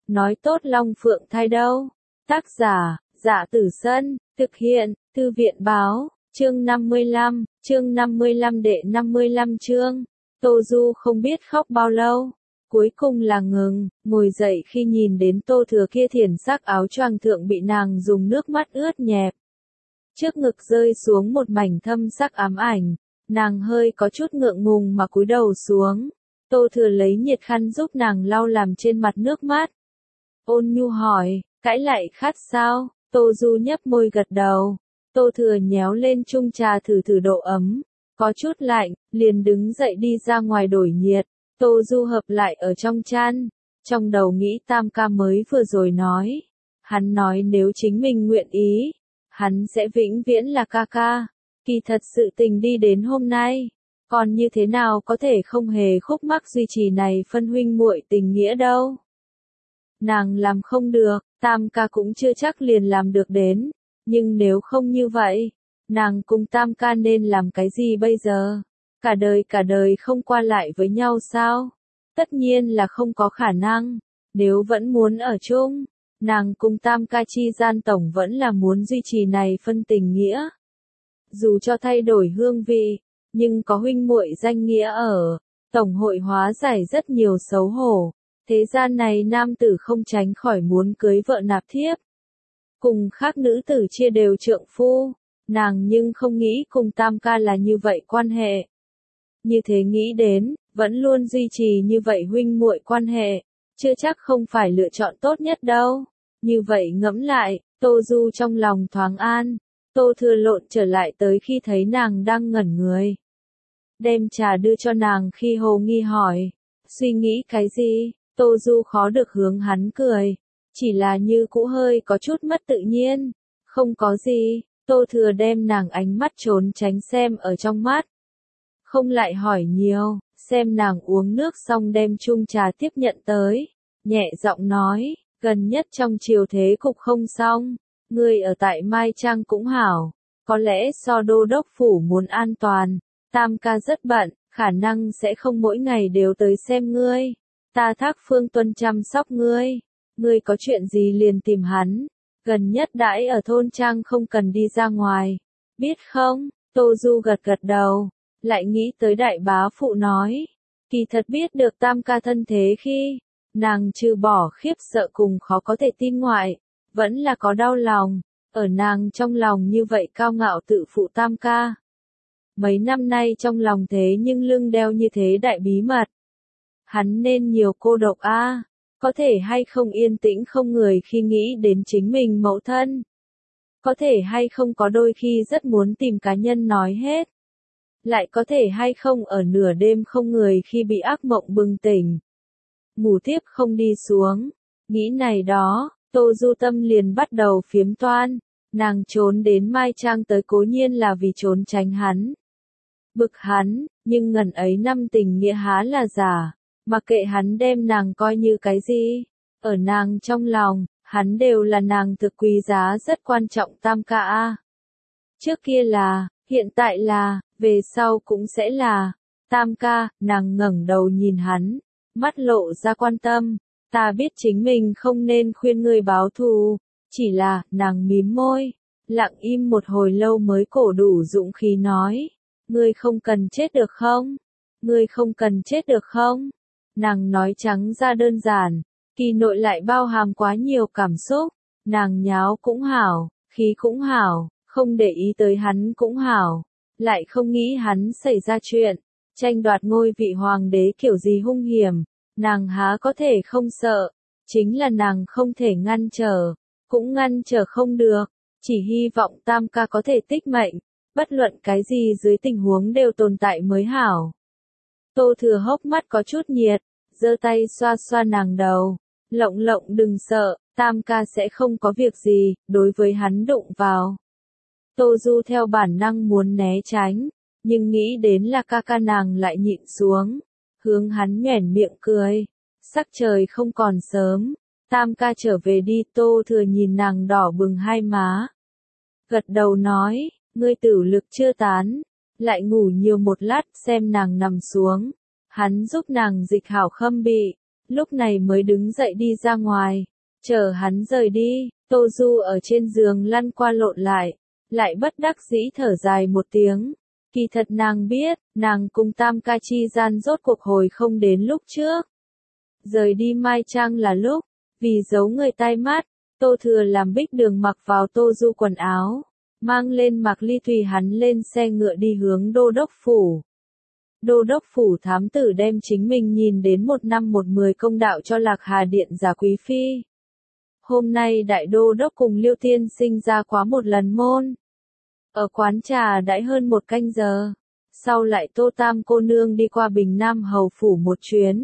nói tốt Long Phượng thai đâu. Tác giả, Dạ Tử Sân, thực hiện, Thư viện báo, chương 55 đệ 55 chương. Tô Du không biết khóc bao lâu, cuối cùng là ngừng, ngồi dậy khi nhìn đến Tô Thừa kia thiển sắc áo choàng thượng bị nàng dùng nước mắt ướt nhẹp. Trước ngực rơi xuống một mảnh thâm sắc ám ảnh, nàng hơi có chút ngượng ngùng mà cúi đầu xuống. Tô Thừa lấy nhiệt khăn giúp nàng lau làm trên mặt nước mắt. Ôn nhu hỏi, cãi lại khát sao? Tô Du nhấp môi gật đầu. Tô Thừa nhéo lên chung trà thử thử độ ấm, có chút lạnh, liền đứng dậy đi ra ngoài đổi nhiệt. Tô Du hợp lại ở trong chăn, trong đầu nghĩ Tam ca mới vừa rồi nói. Hắn nói nếu chính mình nguyện ý, hắn sẽ vĩnh viễn là ca ca. Kỳ thật sự tình đi đến hôm nay, còn như thế nào có thể không hề khúc mắc duy trì này phân huynh muội tình nghĩa đâu. Nàng làm không được, Tam ca cũng chưa chắc liền làm được đến, nhưng nếu không như vậy, nàng cùng Tam ca nên làm cái gì bây giờ? Cả đời không qua lại với nhau sao? Tất nhiên là không có khả năng, nếu vẫn muốn ở chung, nàng cùng Tam ca chi gian tổng vẫn là muốn duy trì này phân tình nghĩa. Dù cho thay đổi hương vị, nhưng có huynh muội danh nghĩa ở, tổng hội hóa giải rất nhiều xấu hổ. Thế gian này nam tử không tránh khỏi muốn cưới vợ nạp thiếp. Cùng khác nữ tử chia đều trượng phu, nàng nhưng không nghĩ cùng Tam ca là như vậy quan hệ. Như thế nghĩ đến, vẫn luôn duy trì như vậy huynh muội quan hệ, chưa chắc không phải lựa chọn tốt nhất đâu. Như vậy ngẫm lại, Tô Du trong lòng thoáng an. Tô Thừa lộn trở lại tới khi thấy nàng đang ngẩn người. Đem trà đưa cho nàng khi hồ nghi hỏi, suy nghĩ cái gì? Tô Du khó được hướng hắn cười, chỉ là như cũ hơi có chút mất tự nhiên. Không có gì, Tô Thừa đem nàng ánh mắt trốn tránh xem ở trong mắt. Không lại hỏi nhiều, xem nàng uống nước xong đem chung trà tiếp nhận tới. Nhẹ giọng nói, gần nhất trong triều thế cục không xong, ngươi ở tại Mai Trang cũng hảo, có lẽ so đô đốc phủ muốn an toàn. Tam ca rất bận, khả năng sẽ không mỗi ngày đều tới xem ngươi. Ta thác Phương Tuân chăm sóc ngươi, ngươi có chuyện gì liền tìm hắn, gần nhất đãi ở thôn trang không cần đi ra ngoài, biết không? Tô Du gật gật đầu, lại nghĩ tới đại bá phụ nói, kỳ thật biết được Tam ca thân thế khi, nàng trừ bỏ khiếp sợ cùng khó có thể tin ngoại, vẫn là có đau lòng, ở nàng trong lòng như vậy cao ngạo tự phụ Tam ca. Mấy năm nay trong lòng thế nhưng lưng đeo như thế đại bí mật. Hắn nên nhiều cô độc a, có thể hay không yên tĩnh không người khi nghĩ đến chính mình mẫu thân. Có thể hay không có đôi khi rất muốn tìm cá nhân nói hết. Lại có thể hay không ở nửa đêm không người khi bị ác mộng bừng tỉnh. Ngủ tiếp không đi xuống, nghĩ này đó, Tô Du tâm liền bắt đầu phiếm toan. Nàng trốn đến Mai Trang tới cố nhiên là vì trốn tránh hắn. Bực hắn, nhưng ngần ấy năm tình nghĩa há là giả. Mà kệ hắn đem nàng coi như cái gì, ở nàng trong lòng, hắn đều là nàng thực quý giá rất quan trọng Tam ca a. Trước kia là, hiện tại là, về sau cũng sẽ là. Tam ca, nàng ngẩng đầu nhìn hắn, mắt lộ ra quan tâm. Ta biết chính mình không nên khuyên ngươi báo thù, chỉ là, nàng mím môi, lặng im một hồi lâu mới cổ đủ dũng khí nói, ngươi không cần chết được không? Ngươi không cần chết được không? Nàng nói trắng ra đơn giản, kỳ nội lại bao hàm quá nhiều cảm xúc, nàng nháo cũng hảo, khí cũng hảo, không để ý tới hắn cũng hảo, lại không nghĩ hắn xảy ra chuyện, tranh đoạt ngôi vị hoàng đế kiểu gì hung hiểm, nàng há có thể không sợ, chính là nàng không thể ngăn trở, cũng ngăn trở không được, chỉ hy vọng Tam ca có thể tích mệnh, bất luận cái gì dưới tình huống đều tồn tại mới hảo. Tô Thừa hốc mắt có chút nhiệt, giơ tay xoa xoa nàng đầu, lộng lộng đừng sợ, Tam ca sẽ không có việc gì, đối với hắn đụng vào. Tô Du theo bản năng muốn né tránh, nhưng nghĩ đến là ca ca nàng lại nhịn xuống, hướng hắn nhoẻn miệng cười, sắc trời không còn sớm, Tam ca trở về đi. Tô Thừa nhìn nàng đỏ bừng hai má, gật đầu nói, ngươi tử lực chưa tán, lại ngủ nhiều một lát xem nàng nằm xuống. Hắn giúp nàng dịch hảo khâm bị, lúc này mới đứng dậy đi ra ngoài, chờ hắn rời đi. Tô Du ở trên giường lăn qua lộn lại bất đắc dĩ thở dài một tiếng. Kỳ thật nàng biết, nàng cùng Tam ca chi gian rốt cuộc hồi không đến lúc trước. Rời đi Mai Trang là lúc, vì giấu người tai mắt, Tô Thừa làm Bích Đường mặc vào Tô Du quần áo, mang lên Mạc Ly tùy hắn lên xe ngựa đi hướng đô đốc phủ. Đô đốc phủ thám tử đem chính mình nhìn đến 1 năm 1 10 công đạo cho Lạc Hà Điện Giả Quý Phi. Hôm nay đại đô đốc cùng Liêu Tiên Sinh ra quá một lần môn. Ở quán trà đãi hơn 1 canh giờ, sau lại Tô Tam cô nương đi qua Bình Nam Hầu phủ một chuyến.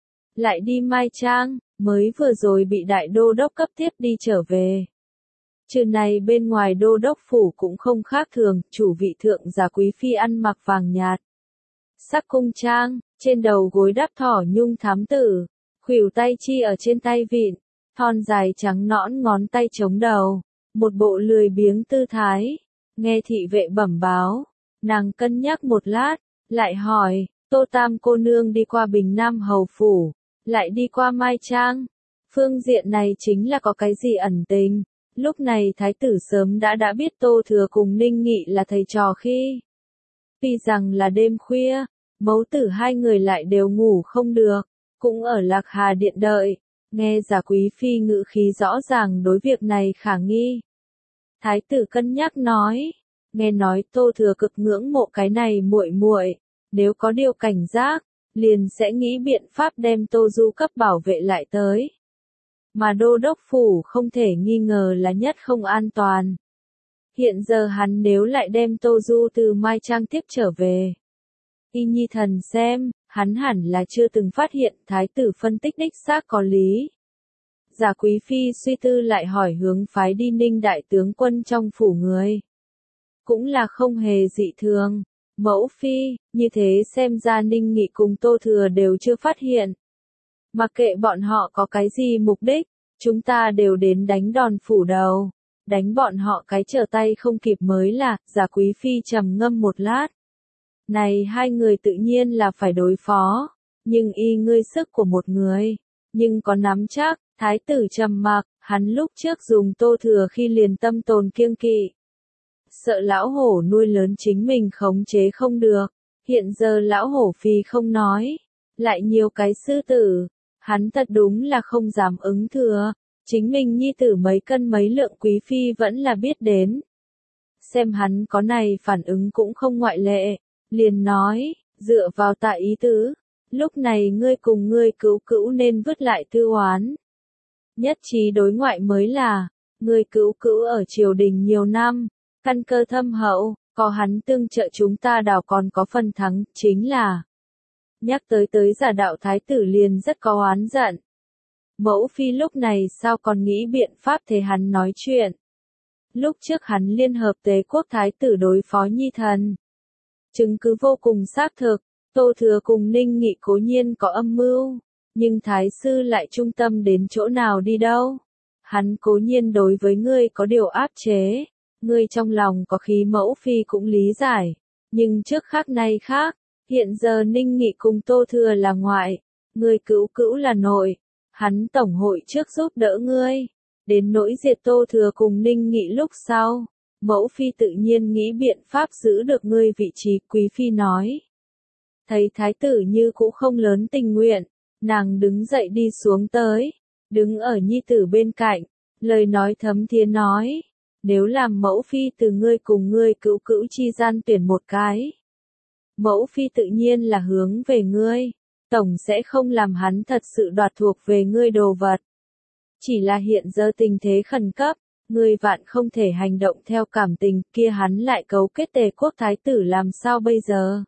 Lại đi Mai Trang, mới vừa rồi bị đại đô đốc cấp tiếp đi trở về. Trừ này bên ngoài đô đốc phủ cũng không khác thường, chủ vị thượng Giả Quý Phi ăn mặc vàng nhạt. Sắc cung trang, trên đầu gối đắp thỏ nhung thám tử, khuỷu tay chi ở trên tay vịn, thon dài trắng nõn ngón tay chống đầu, một bộ lười biếng tư thái. Nghe thị vệ bẩm báo, nàng cân nhắc một lát, lại hỏi, Tô Tam cô nương đi qua Bình Nam Hầu phủ, lại đi qua Mai Trang. Phương diện này chính là có cái gì ẩn tình. Lúc này thái tử sớm đã biết Tô Thừa cùng Ninh Nghị là thầy trò khi. Tuy rằng là đêm khuya, mẫu tử hai người lại đều ngủ không được, cũng ở Lạc Hà Điện đợi, nghe Giả Quý Phi ngữ khí rõ ràng đối việc này khả nghi. Thái tử cân nhắc nói, nghe nói Tô Thừa cực ngưỡng mộ cái này muội muội, nếu có điều cảnh giác, liền sẽ nghĩ biện pháp đem Tô Du cấp bảo vệ lại tới. Mà đô đốc phủ không thể nghi ngờ là nhất không an toàn. Hiện giờ hắn nếu lại đem Tô Du từ Mai Trang tiếp trở về. Y Nhi thần xem, hắn hẳn là chưa từng phát hiện. Thái tử phân tích đích xác có lý. Giả Quý Phi suy tư lại hỏi hướng phái đi Ninh đại tướng quân trong phủ người. Cũng là không hề dị thường. Mẫu Phi, như thế xem ra Ninh Nghị cùng Tô Thừa đều chưa phát hiện. Mặc kệ bọn họ có cái gì mục đích, chúng ta đều đến đánh đòn phủ đầu. Đánh bọn họ cái trở tay không kịp mới là. Giả Quý Phi trầm ngâm một lát. Này hai người tự nhiên là phải đối phó, nhưng y ngươi sức của một người, nhưng có nắm chắc. Thái tử trầm mặc, hắn lúc trước dùng Tô Thừa khi liền tâm tồn kiêng kỵ. Sợ lão hổ nuôi lớn chính mình khống chế không được, hiện giờ lão hổ phi không nói, lại nhiều cái sư tử, hắn thật đúng là không dám ứng thừa, chính mình nhi tử mấy cân mấy lượng Quý Phi vẫn là biết đến. Xem hắn có này phản ứng cũng không ngoại lệ, liền nói, dựa vào tại ý tứ, lúc này ngươi cùng ngươi cứu cữu nên vứt lại tư oán. Nhất trí đối ngoại mới là, người cứu cữu ở triều đình nhiều năm, căn cơ thâm hậu, có hắn tương trợ chúng ta đảo còn có phần thắng, chính là. Nhắc tới giả đạo thái tử liền rất có oán giận. Mẫu Phi lúc này sao còn nghĩ biện pháp thế hắn nói chuyện. Lúc trước hắn liên hợp Tế Quốc thái tử đối phó Nhi thần. Chứng cứ vô cùng xác thực, Tô Thừa cùng Ninh Nghị cố nhiên có âm mưu. Nhưng Thái sư lại trung tâm đến chỗ nào đi đâu? Hắn cố nhiên đối với ngươi có điều áp chế, ngươi trong lòng có khí Mẫu Phi cũng lý giải, nhưng trước khác nay khác, hiện giờ Ninh Nghị cùng Tô Thừa là ngoại, ngươi cữu cữu là nội, hắn tổng hội trước giúp đỡ ngươi, đến nỗi diệt Tô Thừa cùng Ninh Nghị lúc sau, Mẫu Phi tự nhiên nghĩ biện pháp giữ được ngươi vị trí. Quý Phi nói. Thấy thái tử như cũng không lớn tình nguyện. Nàng đứng dậy đi xuống tới, đứng ở nhi tử bên cạnh, lời nói thấm thía nói, nếu làm Mẫu Phi từ ngươi cùng ngươi cữu cữu chi gian tuyển một cái. Mẫu Phi tự nhiên là hướng về ngươi, tổng sẽ không làm hắn thật sự đoạt thuộc về ngươi đồ vật. Chỉ là hiện giờ tình thế khẩn cấp, ngươi vạn không thể hành động theo cảm tình, kia hắn lại cấu kết Tề Quốc thái tử làm sao bây giờ?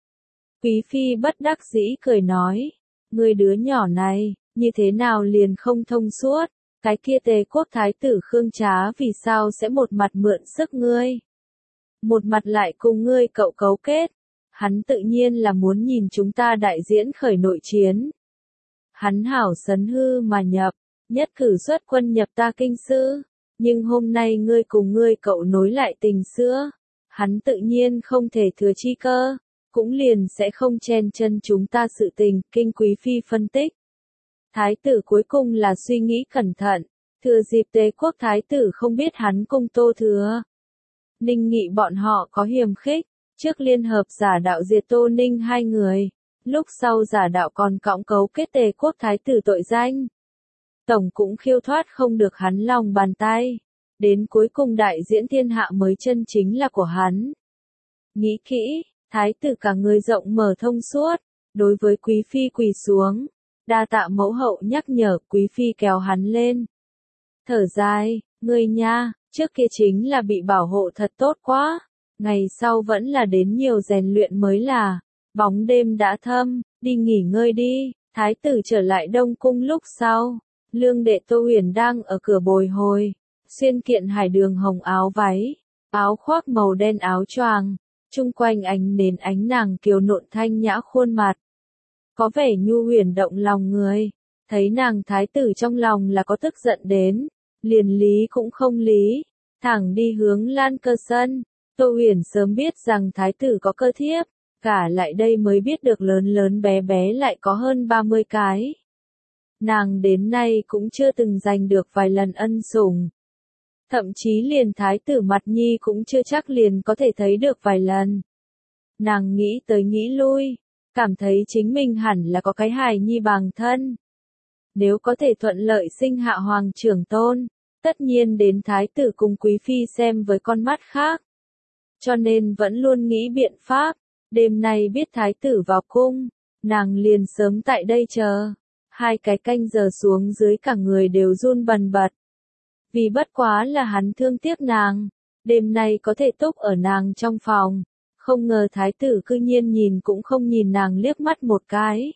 Quý Phi bất đắc dĩ cười nói. Ngươi đứa nhỏ này, như thế nào liền không thông suốt, cái kia Tề Quốc thái tử Khương Trá vì sao sẽ một mặt mượn sức ngươi, một mặt lại cùng ngươi cậu cấu kết, hắn tự nhiên là muốn nhìn chúng ta đại diễn khởi nội chiến. Hắn hảo sấn hư mà nhập, nhất cử xuất quân nhập ta kinh sư, nhưng hôm nay ngươi cùng ngươi cậu nối lại tình xưa, hắn tự nhiên không thể thừa chi cơ. Cũng liền sẽ không chen chân chúng ta sự tình. Kinh Quý Phi phân tích. Thái tử cuối cùng là suy nghĩ cẩn thận, thừa dịp Tế Quốc thái tử không biết hắn cùng Tô Thừa, Ninh Nghị bọn họ có hiềm khích, trước liên hợp giả đạo diệt Tô Ninh hai người, lúc sau giả đạo còn cõng cấu kết Tề Quốc thái tử tội danh. Tổng cũng khiêu thoát không được hắn lòng bàn tay, đến cuối cùng đại diễn thiên hạ mới chân chính là của hắn. Nghĩ kỹ, thái tử cả người rộng mở thông suốt, đối với quý phi quỳ xuống, đa tạ mẫu hậu nhắc nhở, quý phi kéo hắn lên. Thở dài, ngươi nha, trước kia chính là bị bảo hộ thật tốt quá, ngày sau vẫn là đến nhiều rèn luyện mới là, bóng đêm đã thâm, đi nghỉ ngơi đi. Thái tử trở lại Đông Cung lúc sau, lương đệ Tô Huyền đang ở cửa bồi hồi, xuyên kiện hải đường hồng áo váy, áo khoác màu đen áo choàng, chung quanh ánh nến ánh nàng kiều nộn thanh nhã khuôn mặt, có vẻ nhu huyền động lòng người. Thấy nàng thái tử trong lòng là có tức giận đến, liền lý cũng không lý, thẳng đi hướng Lan Cơ sân. Tô Huyền sớm biết rằng thái tử có cơ thiếp, cả lại đây mới biết được lớn lớn bé bé lại có hơn 30 cái. Nàng đến nay cũng chưa từng giành được vài lần ân sủng. Thậm chí liền thái tử mặt nhi cũng chưa chắc liền có thể thấy được vài lần. Nàng nghĩ tới nghĩ lui, cảm thấy chính mình hẳn là có cái hài nhi bằng thân. Nếu có thể thuận lợi sinh hạ hoàng trưởng tôn, tất nhiên đến thái tử cùng quý phi xem với con mắt khác. Cho nên vẫn luôn nghĩ biện pháp, đêm nay biết thái tử vào cung, nàng liền sớm tại đây chờ. 2 cái canh giờ xuống dưới cả người đều run bần bật. Vì bất quá là hắn thương tiếc nàng, đêm nay có thể túc ở nàng trong phòng, không ngờ thái tử cư nhiên nhìn cũng không nhìn nàng liếc mắt một cái.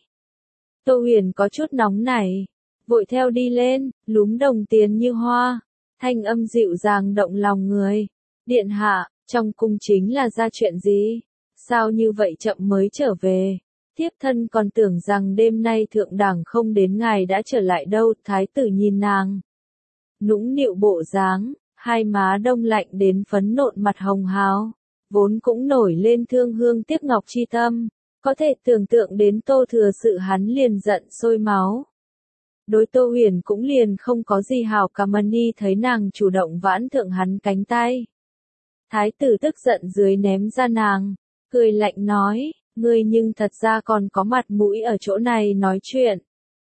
Tô Huyền có chút nóng nảy, vội theo đi lên, lúm đồng tiền như hoa, thanh âm dịu dàng động lòng người. Điện hạ, trong cung chính là ra chuyện gì? Sao như vậy chậm mới trở về? Thiếp thân còn tưởng rằng đêm nay thượng đẳng không đến ngài đã trở lại đâu. Thái tử nhìn nàng, nũng nịu bộ dáng, hai má đông lạnh đến phấn nộn mặt hồng hào, vốn cũng nổi lên thương hương tiếc ngọc chi tâm, có thể tưởng tượng đến Tô Thừa sự hắn liền giận sôi máu. Đối Tô Huyền cũng liền không có gì hảo cảm ni thấy nàng chủ động vãn thượng hắn cánh tay. Thái tử tức giận dưới ném ra nàng, cười lạnh nói, ngươi nhưng thật ra còn có mặt mũi ở chỗ này nói chuyện.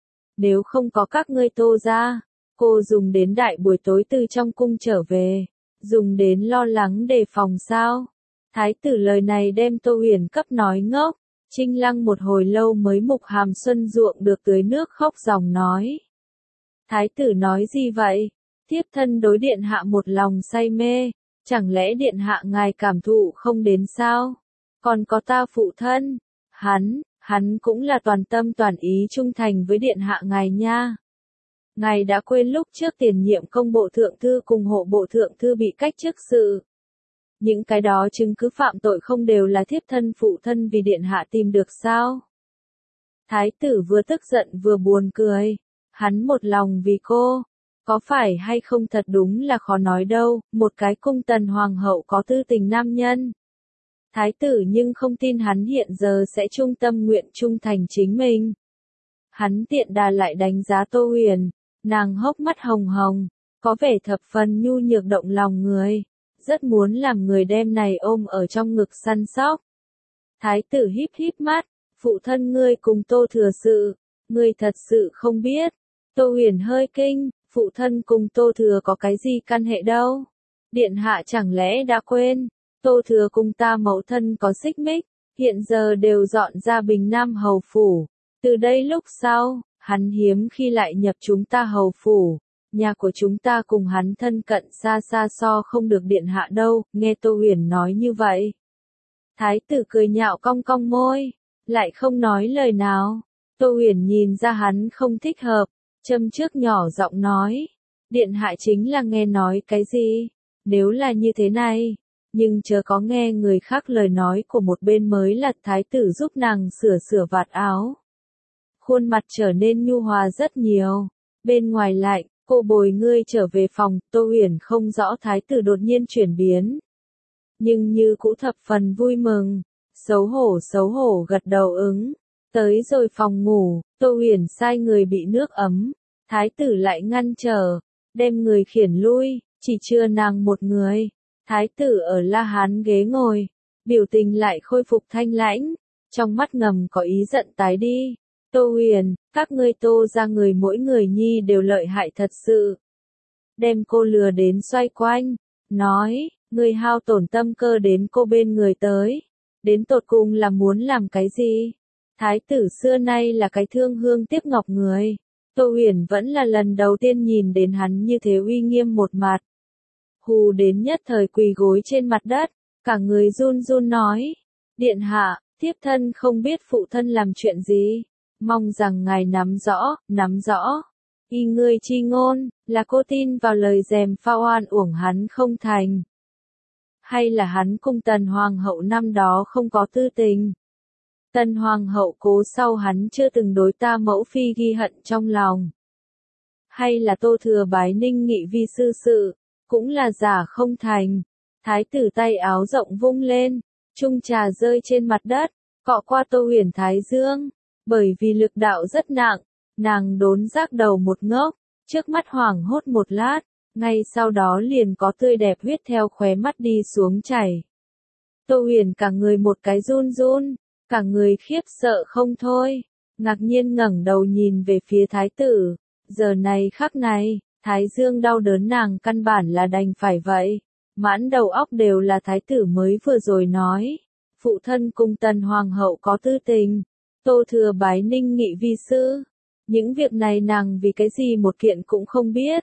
Nếu không có các ngươi Tô gia, cô dùng đến đại buổi tối từ trong cung trở về, dùng đến lo lắng đề phòng sao? Thái tử lời này đem Tô Huyền cấp nói ngốc, Trinh Lăng một hồi lâu mới mục hàm xuân ruộng được tưới nước khóc ròng nói. Thái tử nói gì vậy? Thiếp thân đối điện hạ một lòng say mê, chẳng lẽ điện hạ ngài cảm thụ không đến sao? Còn có ta phụ thân, hắn cũng là toàn tâm toàn ý trung thành với điện hạ ngài nha. Ngài đã quên lúc trước tiền nhiệm công bộ thượng thư cùng hộ bộ thượng thư bị cách chức sự. Những cái đó chứng cứ phạm tội không đều là thiếp thân phụ thân vì điện hạ tìm được sao? Thái tử vừa tức giận vừa buồn cười, hắn một lòng vì cô, có phải hay không thật đúng là khó nói đâu, một cái cung tần hoàng hậu có tư tình nam nhân. Thái tử nhưng không tin hắn hiện giờ sẽ trung tâm nguyện trung thành chính mình. Hắn tiện đà lại đánh giá Tô Huyền, nàng hốc mắt hồng hồng, có vẻ thập phần nhu nhược động lòng người, rất muốn làm người đem này ôm ở trong ngực săn sóc. Thái tử híp híp mắt, phụ thân ngươi cùng Tô Thừa sự, ngươi thật sự không biết. Tô Huyền hơi kinh, phụ thân cùng Tô Thừa có cái gì căn hệ đâu? Điện hạ chẳng lẽ đã quên? Tô Thừa cùng ta mẫu thân có xích mích, hiện giờ đều dọn ra Bình Nam hầu phủ. Từ đây lúc sau, hắn hiếm khi lại nhập chúng ta hầu phủ. Nhà của chúng ta cùng hắn thân cận xa xa so không được điện hạ đâu, nghe Tô Huyền nói như vậy. Thái tử cười nhạo cong cong môi, lại không nói lời nào. Tô Huyền nhìn ra hắn không thích hợp, châm trước nhỏ giọng nói. Điện hạ chính là nghe nói cái gì? Nếu là như thế này, nhưng chớ có nghe người khác lời nói của một bên mới là thái tử giúp nàng sửa vạt áo. Khuôn mặt trở nên nhu hòa rất nhiều, bên ngoài lạnh, cô bồi ngươi trở về phòng. Tô Huyền không rõ thái tử đột nhiên chuyển biến, nhưng như cũ thập phần vui mừng, xấu hổ gật đầu ứng. Tới rồi phòng ngủ, Tô Huyền sai người bị nước ấm, thái tử lại ngăn trở, đem người khiển lui, chỉ chưa nàng một người. Thái tử ở La Hán ghế ngồi, biểu tình lại khôi phục thanh lãnh, trong mắt ngầm có ý giận tái đi. Tô Huyền, các ngươi Tô ra người mỗi người nhi đều lợi hại thật sự. Đem cô lừa đến xoay quanh, nói, người hao tổn tâm cơ đến cô bên người tới. Đến tột cùng là muốn làm cái gì? Thái tử xưa nay là cái thương hương tiếc ngọc người. Tô Huyền vẫn là lần đầu tiên nhìn đến hắn như thế uy nghiêm một mặt. Hù đến nhất thời quỳ gối trên mặt đất, cả người run run nói. Điện hạ, thiếp thân không biết phụ thân làm chuyện gì. Mong rằng ngài nắm rõ. Y ngươi chi ngôn, là cô tin vào lời dèm pha oan uổng hắn không thành. Hay là hắn cùng Tần Hoàng hậu năm đó không có tư tình. Tần Hoàng hậu cố sau hắn chưa từng đối ta mẫu phi ghi hận trong lòng. Hay là Tô Thừa bái Ninh Nghị vi sư sự, cũng là giả không thành. Thái tử tay áo rộng vung lên, chung trà rơi trên mặt đất, cọ qua Tô Huyền thái dương. Bởi vì lực đạo rất nặng, nàng đốn giác đầu một ngốc, trước mắt hoảng hốt một lát, ngay sau đó liền có tươi đẹp huyết theo khóe mắt đi xuống chảy. Tô Huyền cả người một cái run run, cả người khiếp sợ không thôi, ngạc nhiên ngẩng đầu nhìn về phía thái tử. Giờ này khắc này, thái dương đau đớn nàng căn bản là đành phải vậy, mãn đầu óc đều là thái tử mới vừa rồi nói. Phụ thân cùng Tần Hoàng hậu có tư tình. Tô Thừa bái Ninh Nghị vi sư. Những việc này nàng vì cái gì một kiện cũng không biết.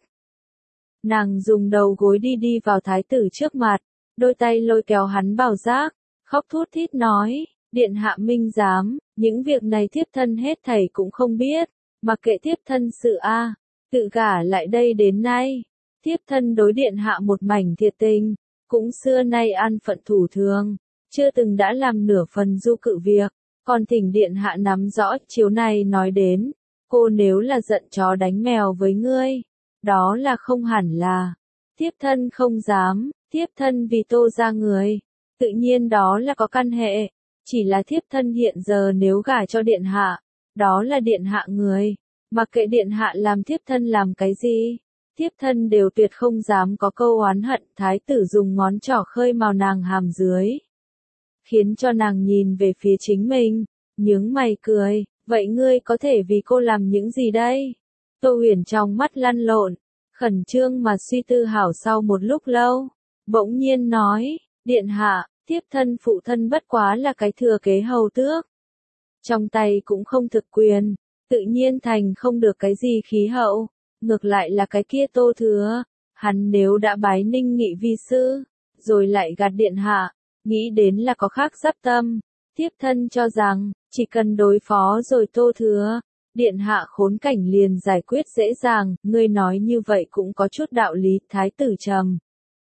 Nàng dùng đầu gối đi vào thái tử trước mặt, đôi tay lôi kéo hắn bảo giác, khóc thút thít nói, điện hạ minh giám, những việc này thiếp thân hết thảy cũng không biết, mặc kệ thiếp thân sự a, tự gả lại đây đến nay, thiếp thân đối điện hạ một mảnh thiệt tình, cũng xưa nay an phận thủ thường, chưa từng đã làm nửa phần du cự việc. Còn thỉnh điện hạ nắm rõ, chiếu này nói đến, cô nếu là giận chó đánh mèo với ngươi, đó là không hẳn là, thiếp thân không dám, thiếp thân vì Tô ra người, tự nhiên đó là có căn hệ, chỉ là thiếp thân hiện giờ nếu gả cho điện hạ, đó là điện hạ người, mặc kệ điện hạ làm thiếp thân làm cái gì, thiếp thân đều tuyệt không dám có câu oán hận. Thái tử dùng ngón trỏ khơi màu nàng hàm dưới, khiến cho nàng nhìn về phía chính mình, nhướng mày cười, vậy ngươi có thể vì cô làm những gì đây? Tô Huyền trong mắt lăn lộn, khẩn trương mà suy tư hảo sau một lúc lâu, bỗng nhiên nói, điện hạ, thiếp thân phụ thân bất quá là cái thừa kế hầu tước. Trong tay cũng không thực quyền, tự nhiên thành không được cái gì khí hậu, ngược lại là cái kia Tô Thừa, hắn nếu đã bái Ninh Nghị vi sư, rồi lại gạt điện hạ. Nghĩ đến là có khác giáp tâm, thiếp thân cho rằng, chỉ cần đối phó rồi Tô Thừa, điện hạ khốn cảnh liền giải quyết dễ dàng, ngươi nói như vậy cũng có chút đạo lý. Thái tử trầm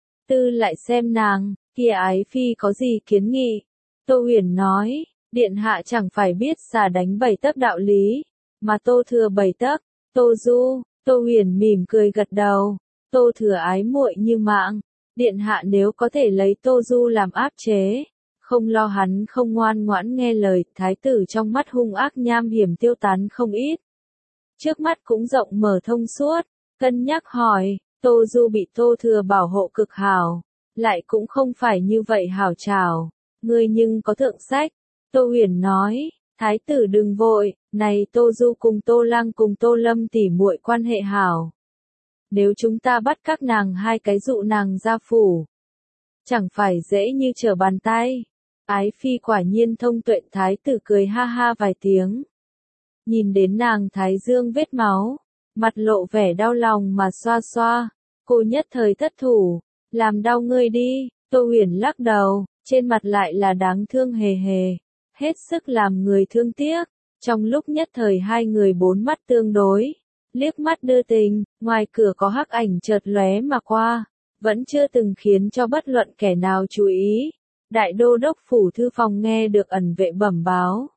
tư lại xem nàng, kia ái phi có gì kiến nghị. Tô Huyền nói, điện hạ chẳng phải biết xà đánh 7 tấc đạo lý, mà Tô Thừa 7 tấc. Tô Du, Tô Huyền mỉm cười gật đầu, Tô Thừa ái muội như mạng. Điện hạ nếu có thể lấy Tô Du làm áp chế, không lo hắn không ngoan ngoãn nghe lời. Thái tử trong mắt hung ác nham hiểm tiêu tán không ít. Trước mắt cũng rộng mở thông suốt, cân nhắc hỏi, Tô Du bị Tô Thừa bảo hộ cực hảo, lại cũng không phải như vậy hảo trảo, ngươi nhưng có thượng sách. Tô Huyền nói, thái tử đừng vội, này Tô Du cùng Tô Lăng cùng Tô Lâm tỉ muội quan hệ hảo. Nếu chúng ta bắt các nàng hai cái dụ nàng ra phủ, chẳng phải dễ như trở bàn tay. Ái phi quả nhiên thông tuệ. Thái tử cười ha ha vài tiếng. Nhìn đến nàng thái dương vết máu, mặt lộ vẻ đau lòng mà xoa xoa. Cô nhất thời thất thủ, làm đau ngươi đi. Tô Huyền lắc đầu, trên mặt lại là đáng thương hề hề, hết sức làm người thương tiếc. Trong lúc nhất thời hai người bốn mắt tương đối, liếc mắt đưa tình, ngoài cửa có hắc ảnh chợt lóe mà qua, vẫn chưa từng khiến cho bất luận kẻ nào chú ý. Đại đô đốc phủ thư phòng nghe được ẩn vệ bẩm báo.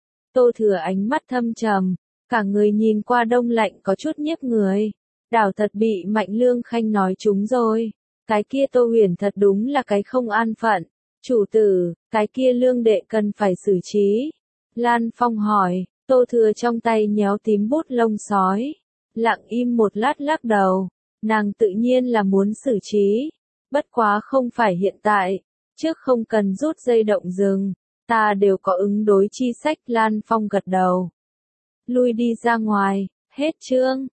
Tô Thừa ánh mắt thâm trầm, cả người nhìn qua đông lạnh có chút nhiếp người. Đảo thật bị Mạnh Lương Khanh nói trúng rồi. Cái kia Tô Huyền thật đúng là cái không an phận. Chủ tử, cái kia Lương đệ cần phải xử trí. Lan Phong hỏi, Tô Thừa trong tay nhéo tím bút lông sói. Lặng im một lát lắc đầu. Nàng tự nhiên là muốn xử trí. Bất quá không phải hiện tại. Trước không cần rút dây động rừng. Ta đều có ứng đối chi sách. Lan Phong gật đầu. Lui đi ra ngoài. Hết chương.